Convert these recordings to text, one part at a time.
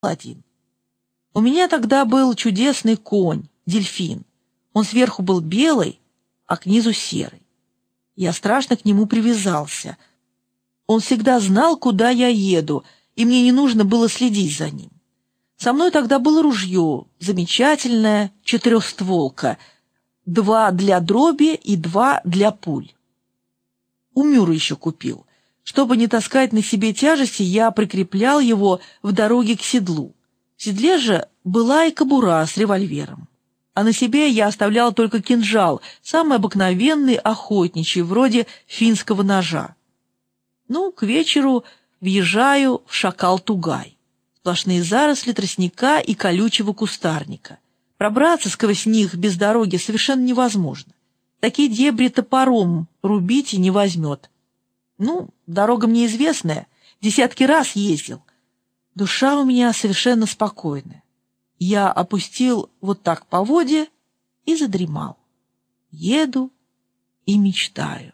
один. У меня тогда был чудесный конь, дельфин. Он сверху был белый, а к низу серый. Я страшно к нему привязался. Он всегда знал, куда я еду, и мне не нужно было следить за ним. Со мной тогда было ружье, замечательное, 4-стволка, 2 для дроби и 2 для пуль. У Мюра еще купил. Чтобы не таскать на себе тяжести, я прикреплял его в дороге к седлу. В седле же была и кобура с револьвером. А на себе я оставлял только кинжал, самый обыкновенный охотничий, вроде финского ножа. К вечеру въезжаю в Шакал-Тугай. Сплошные заросли тростника и колючего кустарника. Пробраться сквозь них без дороги совершенно невозможно. Такие дебри топором рубить и не возьмет. Дорога мне известная, десятки раз ездил. Душа у меня совершенно спокойная. Я опустил вот так поводья и задремал. Еду и мечтаю.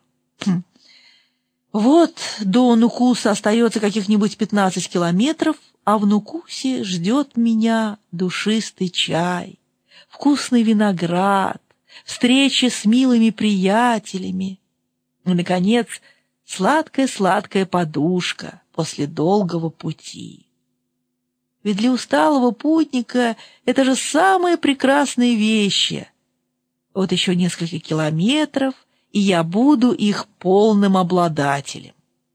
Вот до Нукуса остается каких-нибудь 15 километров, а в Нукусе ждет меня душистый чай, вкусный виноград, встреча с милыми приятелями и, наконец, сладкая-сладкая подушка после долгого пути. Ведь для усталого путника это же самые прекрасные вещи. Вот еще несколько километров, и я буду их полным обладателем.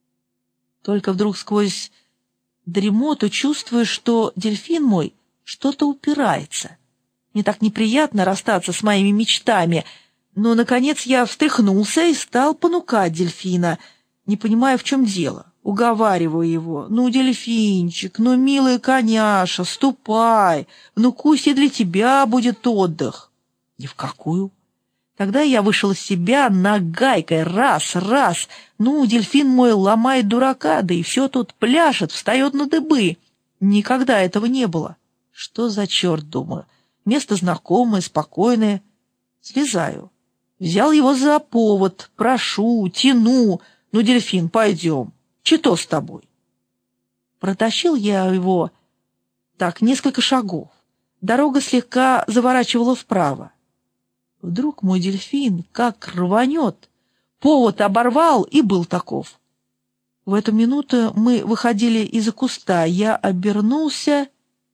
Только вдруг сквозь дремоту чувствую, что дельфин мой что-то упирается. Мне так неприятно расстаться с моими мечтами, но, наконец, я встряхнулся и стал понукать дельфина, не понимая, в чем дело. Уговариваю его: дельфинчик, милый коняша, ступай, в Нукусе для тебя будет отдых. Ни в какую. Тогда я вышел из себя нагайкой, раз, дельфин мой ломает дурака, да и все тут пляшет, встает на дыбы. Никогда этого не было. Что за черт, думаю, место знакомое, спокойное. Слезаю. Взял его за повод, прошу, тяну. Дельфин, пойдем. Чето с тобой? Протащил я его так несколько шагов. Дорога слегка заворачивала вправо. Вдруг мой дельфин как рванет. Повод оборвал и был таков. В эту минуту мы выходили из-за куста. Я обернулся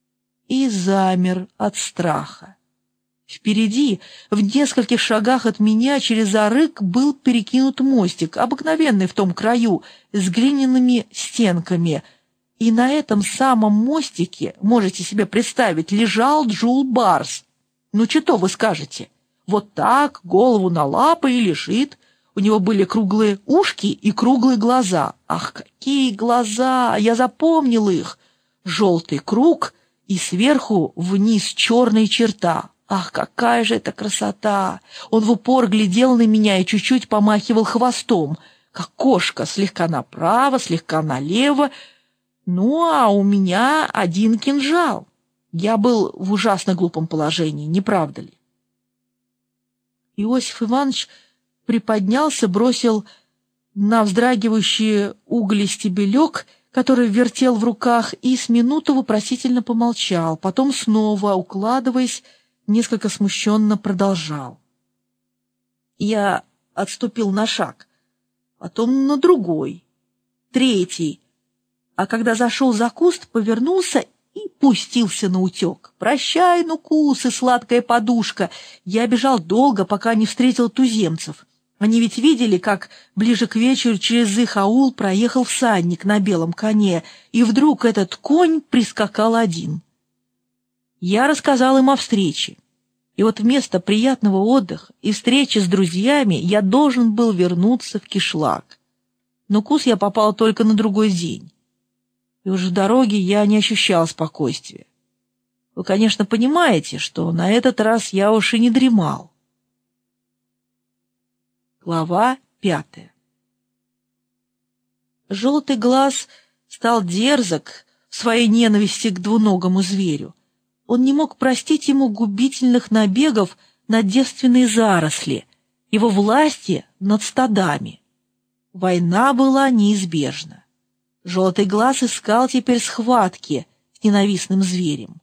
и замер от страха. Впереди, в нескольких шагах от меня, через арык был перекинут мостик, обыкновенный в том краю, с глиняными стенками. И на этом самом мостике, можете себе представить, лежал Джул Барс. Что вы скажете? Вот так, голову на лапы и лежит. У него были круглые ушки и круглые глаза. Ах, какие глаза! Я запомнил их. Желтый круг и сверху вниз черная черта. Ах, какая же это красота! Он в упор глядел на меня и чуть-чуть помахивал хвостом, как кошка, слегка направо, слегка налево. А у меня один кинжал. Я был в ужасно глупом положении, не правда ли? Иосиф Иванович приподнялся, бросил на вздрагивающие угли стебелек, который вертел в руках, и с минуту вопросительно помолчал, потом снова, укладываясь, несколько смущенно продолжал. Я отступил на шаг, потом на другой, третий, а когда зашел за куст, повернулся и пустился наутек. «Прощай, Нукусы, сладкая подушка!» Я бежал долго, пока не встретил туземцев. Они ведь видели, как ближе к вечеру через их аул проехал всадник на белом коне, и вдруг этот конь прискакал один. Я рассказал им о встрече. И вот вместо приятного отдыха и встречи с друзьями я должен был вернуться в Кишлак. В Нукус я попал только на другой день. И уже в дороге я не ощущал спокойствия. Вы, конечно, понимаете, что на этот раз я уж и не дремал. Глава 5. Желтый глаз стал дерзок в своей ненависти к двуногому зверю. Он не мог простить ему губительных набегов на девственные заросли, его власти над стадами. Война была неизбежна. Желтый глаз искал теперь схватки ненавистным зверем.